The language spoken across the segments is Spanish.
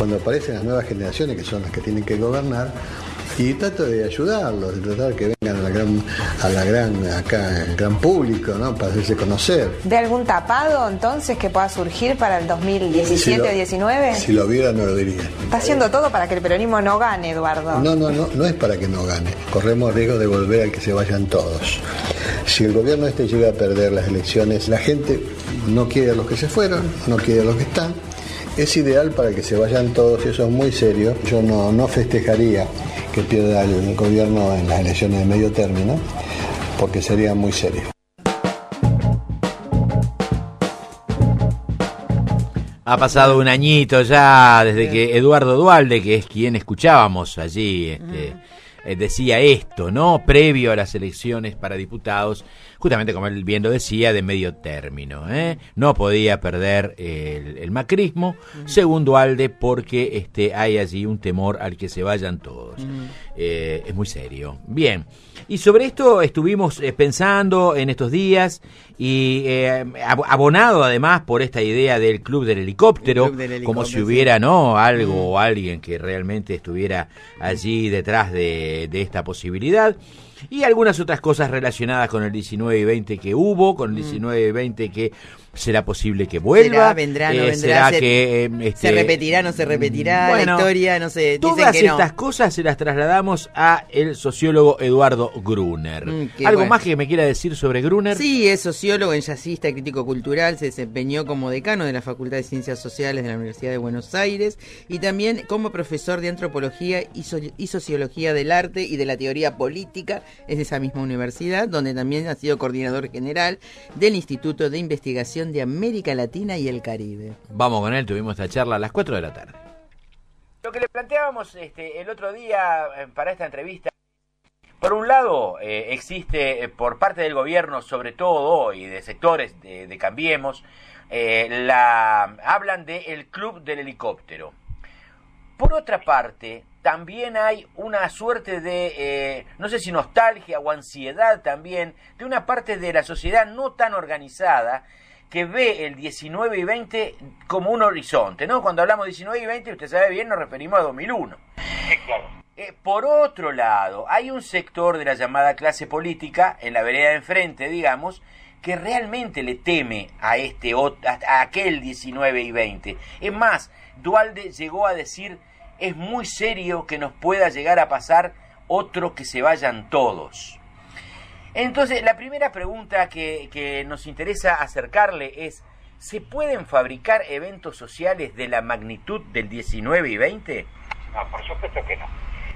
cuando aparecen las nuevas generaciones, que son las que tienen que gobernar, y trato de ayudarlos, de tratar que vengan al gran público, ¿no? Para hacerse conocer. ¿De algún tapado entonces que pueda surgir para el 2017 o 19? Si lo viera no lo diría. Está haciendo todo para que el peronismo no gane, Eduardo. No es para que no gane. Corremos riesgo de volver al que se vayan todos. Si el gobierno llega a perder las elecciones, la gente no quiere a los que se fueron, no quiere a los que están. Es ideal para que se vayan todos, y eso es muy serio. Yo no festejaría que pierda el gobierno en las elecciones de medio término, porque sería muy serio. Ha pasado un añito ya desde que Eduardo Duhalde, que es quien escuchábamos allí, decía esto, ¿no? Previo a las elecciones para diputados, justamente como él bien lo decía, de medio término, no podía perder el macrismo, según Duhalde, porque hay allí un temor al que se vayan todos. Es muy serio. Bien, y sobre esto estuvimos pensando en estos días, y abonado además por esta idea del Club del Helicóptero, como si hubiera algo o alguien que realmente estuviera allí detrás de esta posibilidad, y algunas otras cosas relacionadas con el 19 y 20 que hubo, con el 19 y 20 que será posible que vuelva, vendrá, no vendrá, será que se repetirá, no se repetirá, bueno, la historia, no sé, todas dicen que estas cosas se las trasladamos a el sociólogo Eduardo Gruner. ¿Algo más que me quiera decir sobre Gruner? Sí, es sociólogo, ensayista, crítico cultural, se desempeñó como decano de la Facultad de Ciencias Sociales de la Universidad de Buenos Aires y también como profesor de antropología y sociología del arte y de la teoría política, es de esa misma universidad, donde también ha sido coordinador general del Instituto de Investigación de América Latina y el Caribe. Vamos con él, tuvimos esta charla a las 4 de la tarde. Lo que le planteábamos el otro día para esta entrevista, por un lado existe por parte del gobierno sobre todo y de sectores de Cambiemos, hablan del Club del Helicóptero. Por otra parte, también hay una suerte de, no sé si nostalgia o ansiedad también, de una parte de la sociedad no tan organizada que ve el 19 y 20 como un horizonte, ¿no? Cuando hablamos de 19 y 20, usted sabe bien, nos referimos a 2001. Sí, claro. Por otro lado, hay un sector de la llamada clase política, en la vereda de enfrente, digamos, que realmente le teme a aquel 19 y 20. Es más, Duhalde llegó a decir, es muy serio que nos pueda llegar a pasar otro que se vayan todos. Entonces, la primera pregunta que nos interesa acercarle es, ¿se pueden fabricar eventos sociales de la magnitud del 19 y 20? No, por supuesto que no.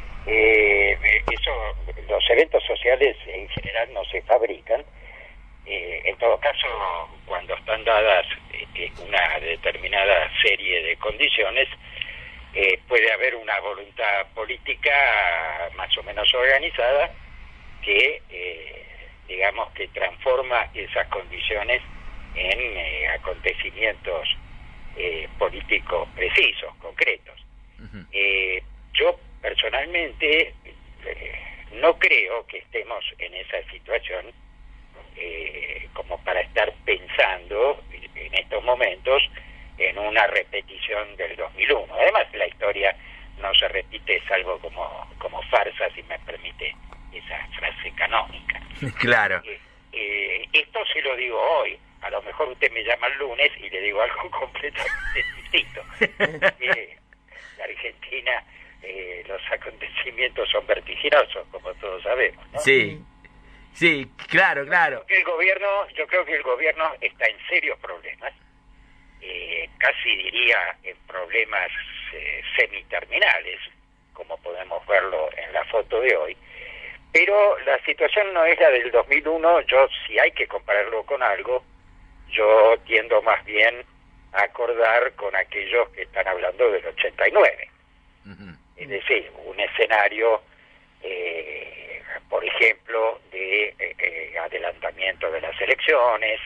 Los eventos sociales en general no se fabrican. En todo caso, cuando están dadas una determinada serie de condiciones, puede haber una voluntad política más o menos organizada que digamos que transforma esas condiciones en acontecimientos políticos precisos, concretos. Uh-huh. Yo personalmente no creo que estemos en esa situación como para estar pensando en estos momentos en una repetición del 2001. Además, la historia no se repite salvo como farsa, si me permite esa frase canónica. Claro. Esto se lo digo hoy. A lo mejor usted me llama el lunes y le digo algo completamente distinto. La Argentina, los acontecimientos son vertiginosos, como todos sabemos, ¿no? Sí, sí, claro. Yo creo que el gobierno está en serios problemas. Casi diría en problemas semiterminales, como podemos verlo en la foto de hoy, pero la situación no es la del 2001. Yo, si hay que compararlo con algo, yo tiendo más bien a acordar con aquellos que están hablando del 89. Uh-huh. Es decir, un escenario, por ejemplo, de adelantamiento de las elecciones,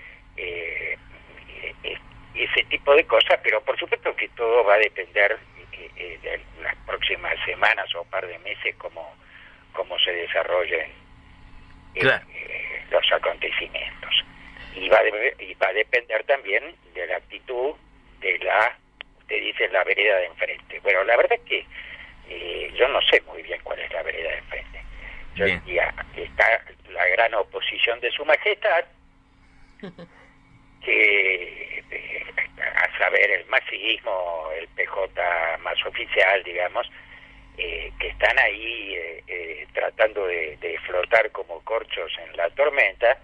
ese tipo de cosas, pero por supuesto que todo va a depender de las próximas semanas o par de meses cómo se desarrollen los acontecimientos. Y va a depender también de la actitud de la te dicen la vereda de enfrente. Bueno, la verdad es que yo no sé muy bien cuál es la vereda de enfrente. Yo diría que está la gran oposición de Su Majestad, que a saber el masismo, el PJ más oficial, digamos, que están ahí tratando de flotar como corchos en la tormenta,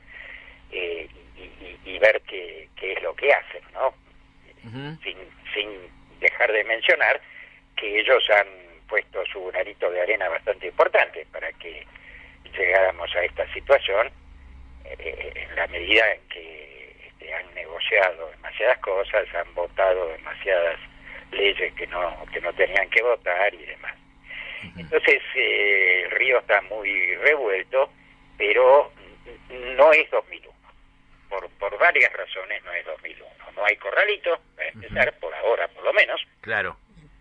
y ver qué es lo que hacen, ¿no? Sin dejar de mencionar que ellos han puesto su granito de arena bastante importante para que llegáramos a esta situación, en la medida en que han negociado demasiadas cosas, han votado demasiadas leyes que no tenían que votar y demás. Entonces el río está muy revuelto, pero no es 2001. Por varias razones no es 2001. No hay corralito, para empezar, por ahora por lo menos. Claro.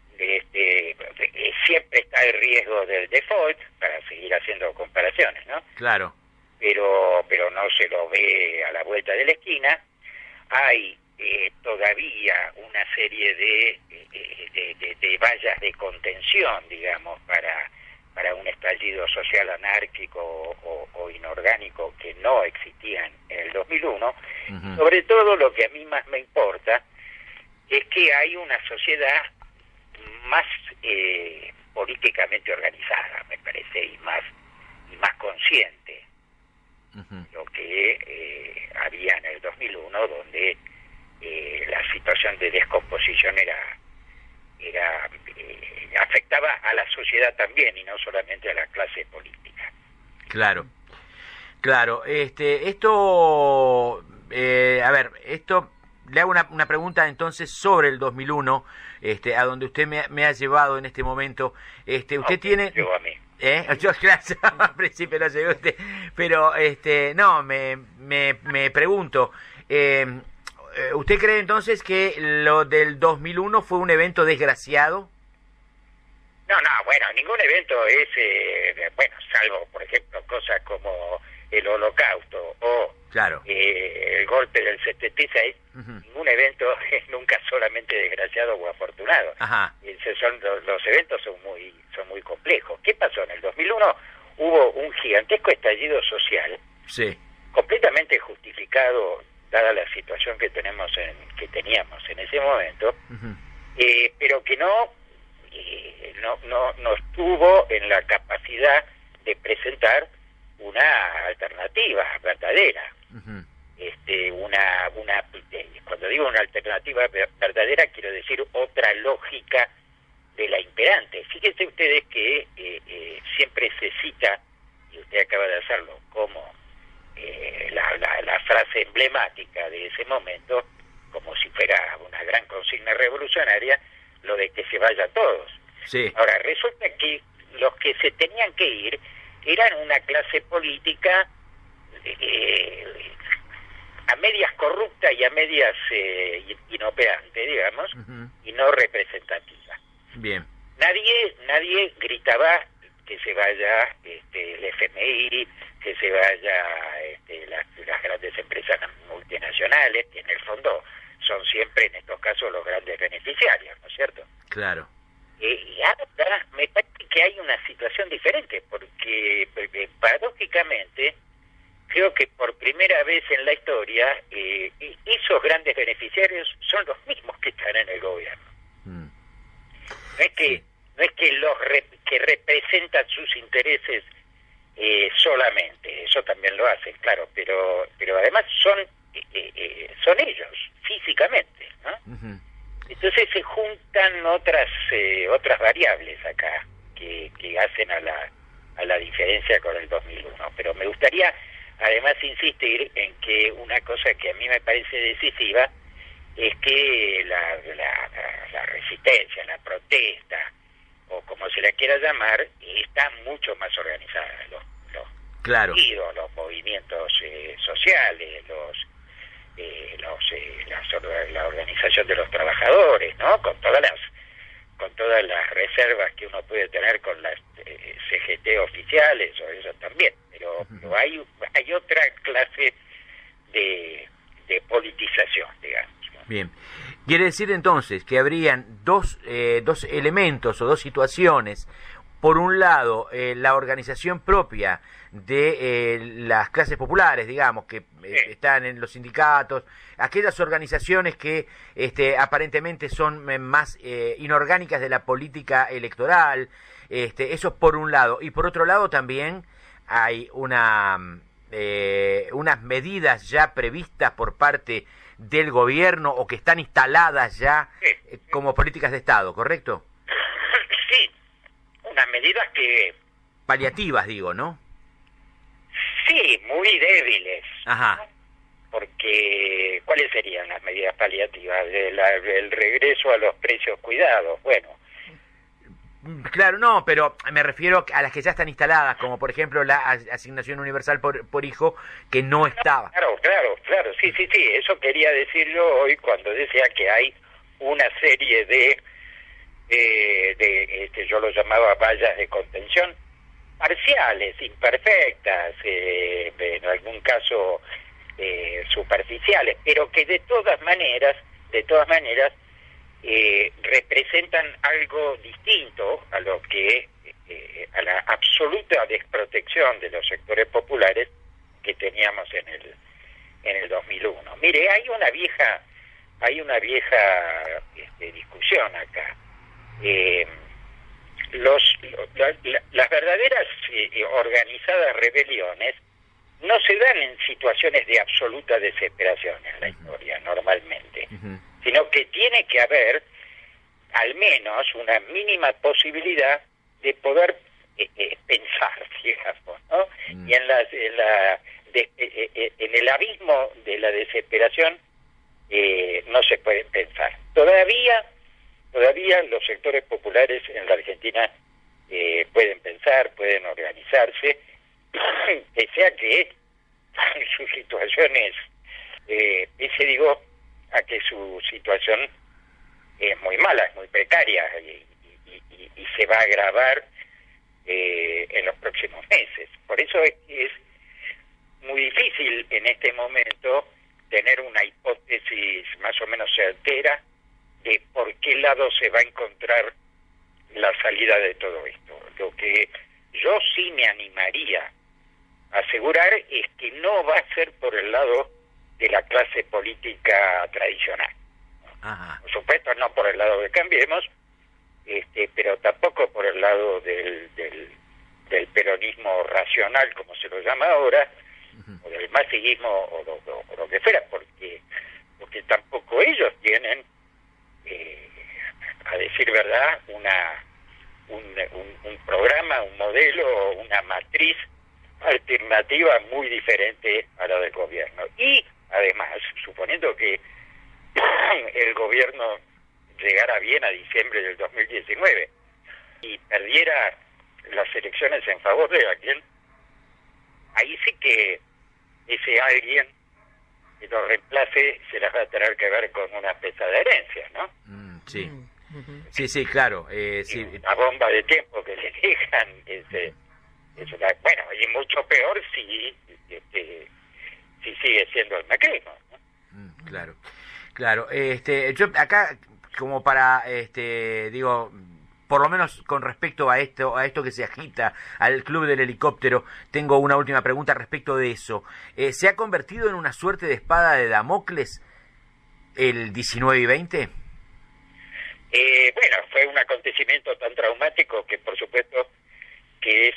Siempre está el riesgo del default, para seguir haciendo comparaciones, ¿no? Claro. Pero no se lo ve a la vuelta de la esquina. Hay todavía una serie de vallas de contención, digamos, para un estallido social anárquico o inorgánico que no existían en el 2001. Sobre todo lo que a mí más me importa es que hay una sociedad más políticamente organizada, me parece, y más consciente, lo que había en el 2001, donde la situación de descomposición era afectaba a la sociedad también y no solamente a la clase política. Claro. Esto, a ver, esto le hago una pregunta entonces sobre el 2001, a donde usted me ha llevado en este momento. Usted tiene. Llegó a mí. Yo, gracias, al principio no llegó usted, pero no, me pregunto. ¿Usted cree entonces que lo del 2001 fue un evento desgraciado? No, bueno, ningún evento es, salvo, por ejemplo, cosas como el Holocausto o claro. El golpe del 76, ningún evento es nunca solamente desgraciado o afortunado. Ajá. Los eventos son muy complejos. ¿Qué pasó? En el 2001 hubo un gigantesco estallido social, sí, completamente justificado dada la situación que teníamos en ese momento, pero que no estuvo en la capacidad de presentar una alternativa verdadera. Cuando digo una alternativa verdadera, quiero decir otra lógica de la imperante. Fíjense ustedes que siempre se cita, y usted acaba de hacerlo, como la frase emblemática de ese momento, como si fuera una gran consigna revolucionaria, lo de que se vayan todos. Sí. Ahora, resulta que los que se tenían que ir eran una clase política a medias corrupta y a medias inoperante, digamos, y no representativa. Bien. Nadie gritaba que se vaya el FMI, que se vaya las grandes empresas multinacionales, que en el fondo son siempre en estos casos los grandes beneficiarios, ¿no es cierto? Claro. Y ahora me parece que hay una situación diferente, porque paradójicamente creo que por primera vez en la historia esos grandes beneficiarios son los mismos que están en el gobierno. No es que los que representan sus intereses solamente, eso también lo hacen, claro, pero además son ellos físicamente, ¿no? Entonces se juntan otras variables acá que hacen a la diferencia con el 2001. Pero me gustaría además insistir en que una cosa que a mí me parece decisiva es que la resistencia, la protesta, o como se la quiera llamar, está mucho más organizada. Claro. Los movimientos sociales, la organización de los trabajadores, ¿no? Con todas las reservas que uno puede tener con las CGT oficiales, o eso también, pero hay otra clase de politización, digamos, ¿no? Bien. Quiere decir entonces que habrían dos elementos o dos situaciones. Por un lado, la organización propia de las clases populares, digamos, que están en los sindicatos, aquellas organizaciones que aparentemente son más inorgánicas de la política electoral, eso por un lado. Y por otro lado también hay unas medidas ya previstas por parte del gobierno o que están instaladas ya como políticas de Estado, ¿correcto? Sí, unas medidas que... Paliativas, digo, ¿no? Sí, muy débiles. Ajá. Porque, ¿cuáles serían las medidas paliativas? El regreso a los precios cuidados, bueno. Claro, no, pero me refiero a las que ya están instaladas, como por ejemplo la asignación universal por hijo, que no estaba. Claro, sí, eso quería decir yo hoy cuando decía que hay una serie de yo lo llamaba vallas de contención, parciales, imperfectas, en algún caso superficiales, pero que de todas maneras representan algo distinto a lo que a la absoluta desprotección de los sectores populares que teníamos en el 2001. Mire, hay una vieja discusión acá. Las verdaderas organizadas rebeliones no se dan en situaciones de absoluta desesperación en la historia, normalmente, sino que tiene que haber al menos una mínima posibilidad de poder pensar, digamos, ¿no? Y en el abismo de la desesperación no se puede pensar. Todavía los sectores populares en la Argentina pueden pensar, pueden organizarse, pese a que su situación a que su situación es muy mala, es muy precaria y se va a agravar en los próximos meses. Por eso es muy difícil en este momento tener una hipótesis más o menos certera de por qué lado se va a encontrar la salida de todo esto. Lo que yo sí me animaría a asegurar es que no va a ser por el lado de la clase política tradicional. Ajá. Por supuesto, no por el lado de Cambiemos, pero tampoco por el lado del peronismo racional, como se lo llama ahora, o del masismo o lo que fuera, porque tampoco ellos tienen, a decir verdad, un programa, un modelo, una matriz alternativa muy diferente a la del gobierno. Y además, suponiendo que el gobierno llegara bien a diciembre del 2019 y perdiera las elecciones en favor de alguien, ahí sí que ese alguien que lo reemplace se las va a tener que ver con una pesada herencia, ¿no? Sí. Sí, claro. Sí. La bomba de tiempo que le dejan bueno, y mucho peor si sigue siendo el macrismo, ¿no? Claro. Yo acá, como para, digo, por lo menos con respecto a esto que se agita, al Club del Helicóptero, tengo una última pregunta respecto de eso. ¿Se ha convertido en una suerte de espada de Damocles el 19 y 20? Bueno, fue un acontecimiento tan traumático que por supuesto que es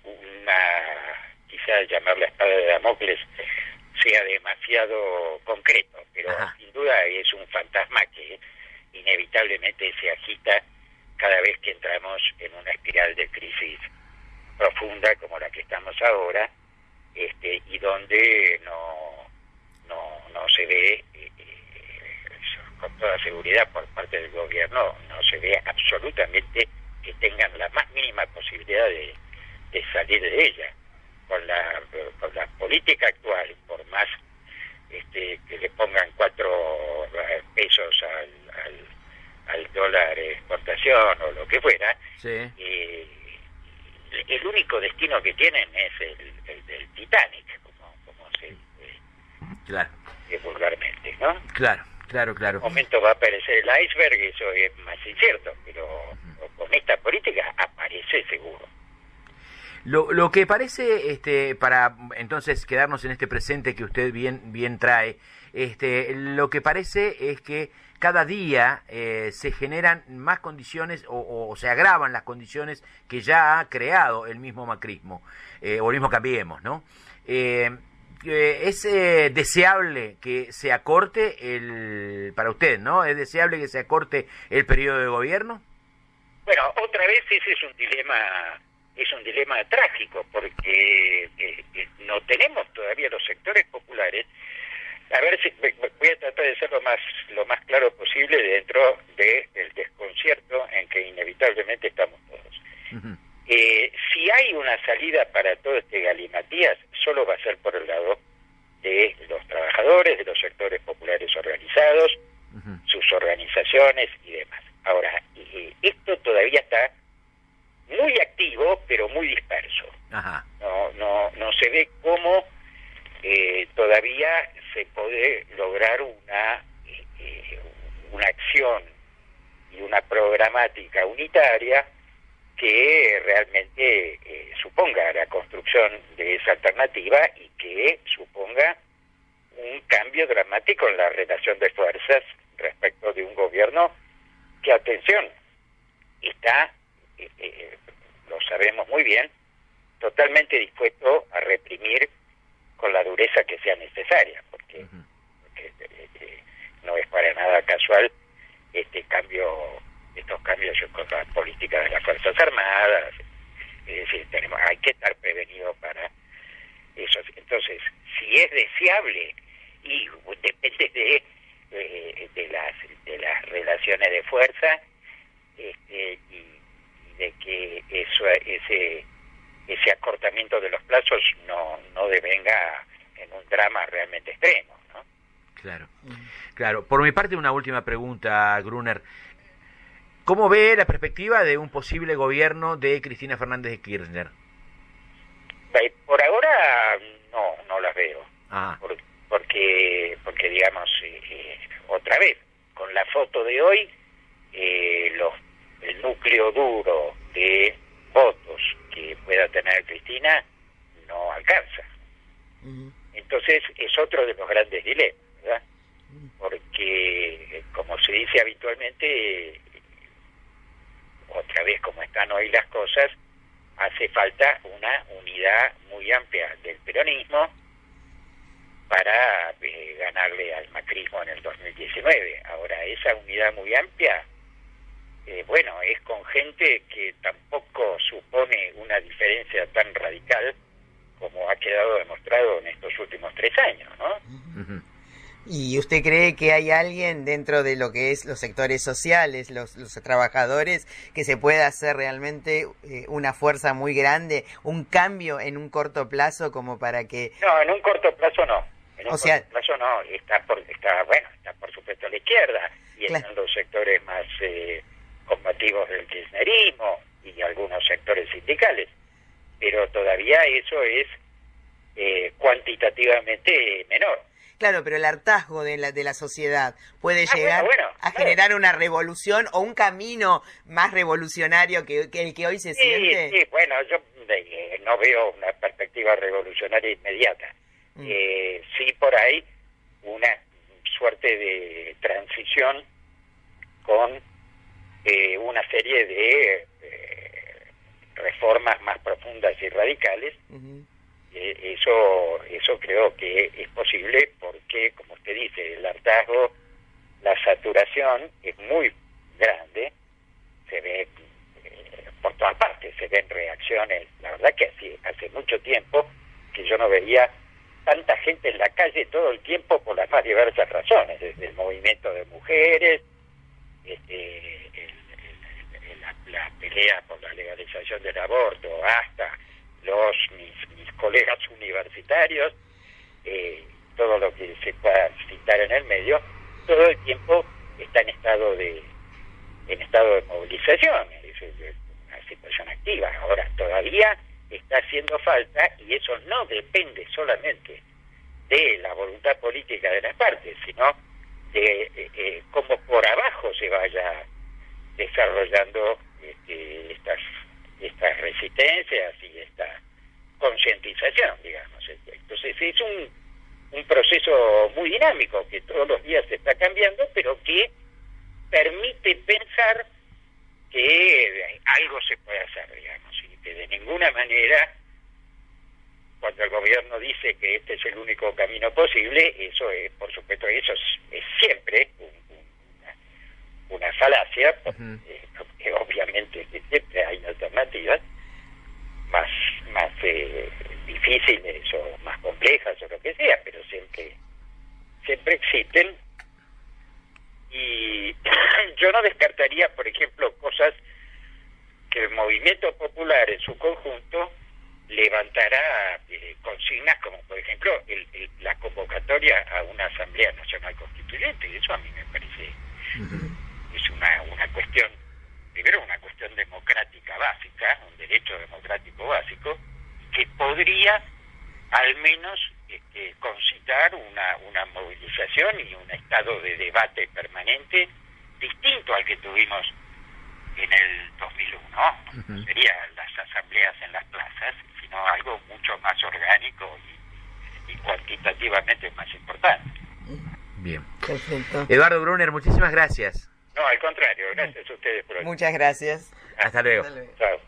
quizás llamarla espada de Damocles sea demasiado concreto, pero sin duda es un fantasma que inevitablemente se agita cada vez que entramos en una espiral de crisis profunda como la que estamos ahora, y donde no se ve con toda seguridad por parte del gobierno, no se ve absolutamente que tengan la más mínima posibilidad de salir de ella. Con la política actual, por más que le pongan 4 pesos al dólar exportación o lo que fuera, sí. El único destino que tienen es el del Titanic, como se dice claro. vulgarmente, ¿no? Claro. Claro. En un momento va a aparecer el iceberg, eso es más incierto, pero con esta política aparece seguro. Lo que parece, para entonces quedarnos en este presente que usted bien trae, lo que parece es que cada día se generan más condiciones o se agravan las condiciones que ya ha creado el mismo macrismo, o el mismo Cambiemos, ¿no? Es deseable que se acorte para usted, ¿no? ¿Es deseable que se acorte el periodo de gobierno? Bueno, otra vez ese es un dilema trágico, porque no tenemos todavía los sectores populares. A ver si voy a tratar de ser lo más claro posible dentro del desconcierto en que inevitablemente estamos todos. Uh-huh. Si hay una salida para todo este galimatías, solo va a ser por el lado de los trabajadores, de los sectores populares organizados, uh-huh, sus organizaciones y demás. Ahora, esto todavía está muy activo, pero muy disperso. Ajá. No se ve cómo todavía se puede lograr una acción y una programática unitaria que realmente suponga la construcción de esa alternativa y que suponga un cambio dramático en la relación de fuerzas respecto de un gobierno que, atención, está, lo sabemos muy bien, totalmente dispuesto a reprimir con la dureza que sea necesaria, porque no es para nada casual estos cambios con la política de las Fuerzas Armadas. Es decir, hay que estar prevenido para eso. Entonces, si es deseable, y depende de las relaciones de fuerza, y de que ese acortamiento de los plazos no devenga en un drama realmente extremo, ¿no? Claro. Por mi parte, una última pregunta, Gruner. ¿Cómo ve la perspectiva de un posible gobierno de Cristina Fernández de Kirchner? Por ahora no las veo. Porque digamos, otra vez, con la foto de hoy, el núcleo duro de votos que pueda tener Cristina no alcanza. Uh-huh. Entonces es otro de los grandes dilemas, ¿verdad? Porque, como se dice habitualmente, otra vez como están hoy las cosas, hace falta una unidad muy amplia del peronismo para ganarle al macrismo en el 2019. Ahora, esa unidad muy amplia, es con gente que tampoco supone una diferencia tan radical como ha quedado demostrado en estos últimos 3 años, ¿no? Uh-huh. ¿Y usted cree que hay alguien dentro de lo que es los sectores sociales, los trabajadores, que se pueda hacer realmente una fuerza muy grande, un cambio en un corto plazo como para que...? No, en un corto plazo no. Corto plazo no. Está por supuesto a la izquierda, y claro, están los sectores más combativos del kirchnerismo y algunos sectores sindicales. Pero todavía eso es cuantitativamente menor. Claro, pero el hartazgo de la sociedad puede llegar a generar una revolución o un camino más revolucionario que el que hoy se siente. Sí, bueno, yo no veo una perspectiva revolucionaria inmediata. Sí, por ahí una suerte de transición con una serie de reformas más profundas y radicales. Uh-huh. Eso creo que es posible porque, como usted dice, el hartazgo, la saturación es muy grande, se ve por todas partes, se ven reacciones. La verdad que hace mucho tiempo que yo no veía tanta gente en la calle todo el tiempo por las más diversas razones, desde el movimiento de mujeres, la pelea por la legalización del aborto, hasta mis colegas universitarios, todo lo que se pueda citar en el medio, todo el tiempo está en estado de movilización, es una situación activa. Ahora, todavía está haciendo falta, y eso no depende solamente de la voluntad política de las partes, sino de cómo por abajo se vaya desarrollando estas resistencias y esta concientización, digamos. Entonces es un proceso muy dinámico que todos los días se está cambiando, pero que permite pensar que algo se puede hacer, digamos, y que de ninguna manera, cuando el gobierno dice que este es el único camino posible, eso es, por supuesto, eso es siempre una falacia, porque obviamente siempre hay alternativas más difíciles o más complejas o lo que sea, pero siempre existen. Y yo no descartaría, por ejemplo, cosas que el movimiento popular en su conjunto levantará consignas como, por ejemplo, la convocatoria a una Asamblea Nacional Constituyente. Eso a mí me parece es una cuestión, primero una cuestión democrática básica, un derecho democrático básico, que podría al menos concitar una movilización y un estado de debate permanente distinto al que tuvimos en el 2001. No serían las asambleas en las plazas, sino algo mucho más orgánico y cuantitativamente más importante. Bien. Perfecto. Eduardo Brunner, muchísimas gracias. No, al contrario, gracias a ustedes por hoy. Muchas gracias. Hasta luego. Hasta luego. Chao.